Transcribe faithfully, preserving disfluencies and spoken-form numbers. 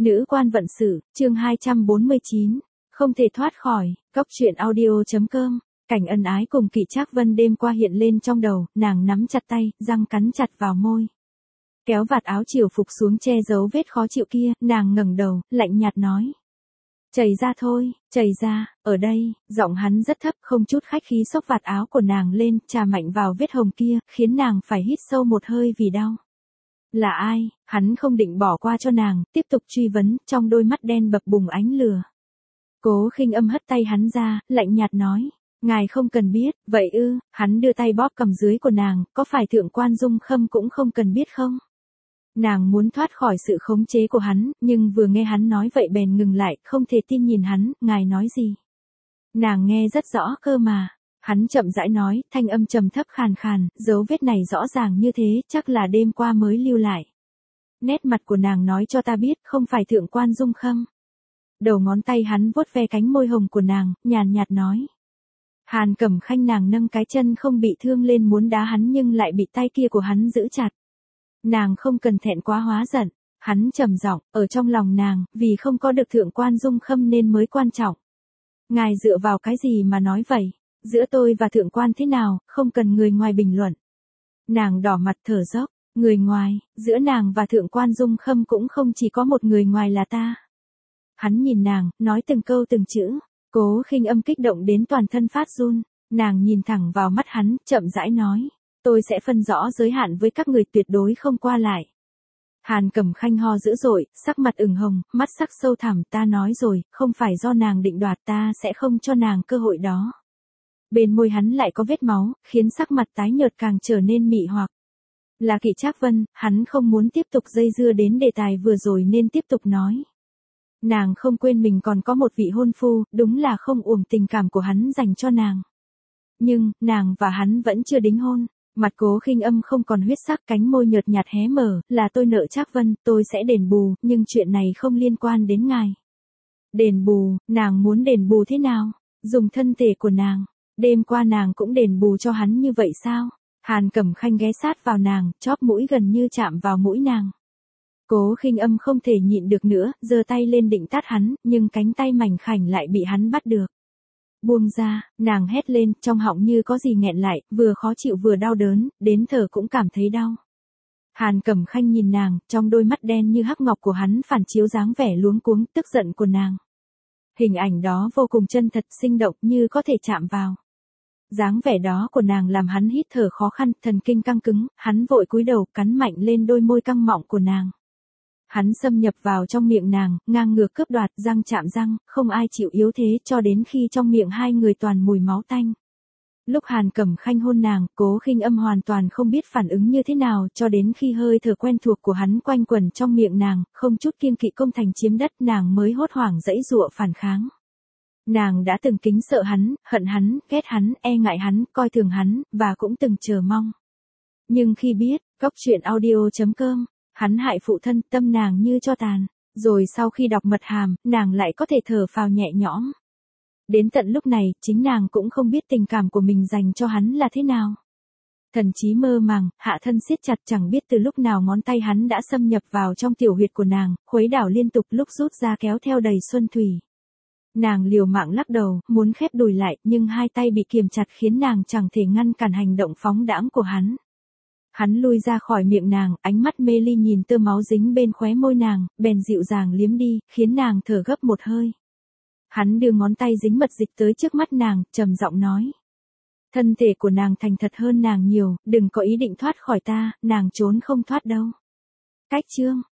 Nữ quan vận sự, chương hai trăm bốn mươi chín, không thể thoát khỏi, cốc truyện audio.com, cảnh ân ái cùng Kỷ Trác Vân đêm qua hiện lên trong đầu, nàng nắm chặt tay, răng cắn chặt vào môi. Kéo vạt áo chiều phục xuống che giấu vết khó chịu kia, nàng ngẩng đầu, lạnh nhạt nói. Chảy ra thôi, chảy ra, ở đây, giọng hắn rất thấp, không chút khách khí xốc vạt áo của nàng lên, chà mạnh vào vết hồng kia, khiến nàng phải hít sâu một hơi vì đau. Là ai? Hắn không định bỏ qua cho nàng, tiếp tục truy vấn, trong đôi mắt đen bập bùng ánh lửa. Cố Khinh Âm hất tay hắn ra, lạnh nhạt nói, ngài không cần biết, vậy ư? Hắn đưa tay bóp cầm dưới của nàng, có phải thượng quan Dung Khâm cũng không cần biết không? Nàng muốn thoát khỏi sự khống chế của hắn, nhưng vừa nghe hắn nói vậy bèn ngừng lại, không thể tin nhìn hắn, ngài nói gì? Nàng nghe rất rõ cơ mà. Hắn chậm rãi nói, thanh âm trầm thấp khàn khàn, dấu vết này rõ ràng như thế, chắc là đêm qua mới lưu lại. Nét mặt của nàng nói cho ta biết, không phải thượng quan Dung Khâm. Đầu ngón tay hắn vuốt ve cánh môi hồng của nàng, nhàn nhạt nói. Hàn Cẩm Khanh nàng nâng cái chân không bị thương lên muốn đá hắn nhưng lại bị tay kia của hắn giữ chặt. Nàng không cần thẹn quá hóa giận, hắn trầm giọng, ở trong lòng nàng, vì không có được thượng quan Dung Khâm nên mới quan trọng. Ngài dựa vào cái gì mà nói vậy? Giữa tôi và thượng quan thế nào, không cần người ngoài bình luận. Nàng đỏ mặt thở dốc, người ngoài, giữa nàng và thượng quan Dung Khâm cũng không chỉ có một người ngoài là ta. Hắn nhìn nàng, nói từng câu từng chữ, Cố Khinh Âm kích động đến toàn thân phát run, nàng nhìn thẳng vào mắt hắn, chậm rãi nói, tôi sẽ phân rõ giới hạn với các người tuyệt đối không qua lại. Hàn Cẩm Khanh ho dữ dội, sắc mặt ửng hồng, mắt sắc sâu thẳm, ta nói rồi, không phải do nàng định đoạt ta sẽ không cho nàng cơ hội đó. Bên môi hắn lại có vết máu, khiến sắc mặt tái nhợt càng trở nên mị hoặc. Là Kỷ Trác Vân, hắn không muốn tiếp tục dây dưa đến đề tài vừa rồi nên tiếp tục nói. Nàng không quên mình còn có một vị hôn phu, đúng là không uổng tình cảm của hắn dành cho nàng. Nhưng, nàng và hắn vẫn chưa đính hôn. Mặt Cố Khinh Âm không còn huyết sắc, cánh môi nhợt nhạt hé mở, là tôi nợ Trác Vân, tôi sẽ đền bù, nhưng chuyện này không liên quan đến ngài. Đền bù, nàng muốn đền bù thế nào? Dùng thân thể của nàng. Đêm qua nàng cũng đền bù cho hắn như vậy sao? Hàn Cẩm Khanh ghé sát vào nàng, chóp mũi gần như chạm vào mũi nàng. Cố Khinh Âm không thể nhịn được nữa, giơ tay lên định tát hắn, nhưng cánh tay mảnh khảnh lại bị hắn bắt được. Buông ra, nàng hét lên, trong họng như có gì nghẹn lại, vừa khó chịu vừa đau đớn, đến thở cũng cảm thấy đau. Hàn Cẩm Khanh nhìn nàng, trong đôi mắt đen như hắc ngọc của hắn phản chiếu dáng vẻ luống cuống, tức giận của nàng. Hình ảnh đó vô cùng chân thật, sinh động như có thể chạm vào. Dáng vẻ đó của nàng làm hắn hít thở khó khăn, thần kinh căng cứng, hắn vội cúi đầu, cắn mạnh lên đôi môi căng mọng của nàng. Hắn xâm nhập vào trong miệng nàng, ngang ngược cướp đoạt, răng chạm răng, không ai chịu yếu thế cho đến khi trong miệng hai người toàn mùi máu tanh. Lúc Hàn Cẩm Khanh hôn nàng, Cố Khinh Âm hoàn toàn không biết phản ứng như thế nào, cho đến khi hơi thở quen thuộc của hắn quanh quẩn trong miệng nàng, không chút kiêng kỵ công thành chiếm đất, nàng mới hốt hoảng dãy dụa phản kháng. Nàng đã từng kính sợ hắn, hận hắn, ghét hắn, e ngại hắn, coi thường hắn, và cũng từng chờ mong. Nhưng khi biết, cốc truyện audio.com, hắn hại phụ thân, tâm nàng như tro tàn, rồi sau khi đọc mật hàm, nàng lại có thể thở phào nhẹ nhõm. Đến tận lúc này, chính nàng cũng không biết tình cảm của mình dành cho hắn là thế nào. Thần trí mơ màng, hạ thân siết chặt, chẳng biết từ lúc nào ngón tay hắn đã xâm nhập vào trong tiểu huyệt của nàng, khuấy đảo liên tục, lúc rút ra kéo theo đầy xuân thủy. Nàng liều mạng lắc đầu, muốn khép đùi lại, nhưng hai tay bị kiềm chặt khiến nàng chẳng thể ngăn cản hành động phóng đãng của hắn. Hắn lui ra khỏi miệng nàng, ánh mắt mê ly nhìn tơ máu dính bên khóe môi nàng, bèn dịu dàng liếm đi, khiến nàng thở gấp một hơi. Hắn đưa ngón tay dính mật dịch tới trước mắt nàng, trầm giọng nói. Thân thể của nàng thành thật hơn nàng nhiều, đừng có ý định thoát khỏi ta, nàng trốn không thoát đâu. Cách chương,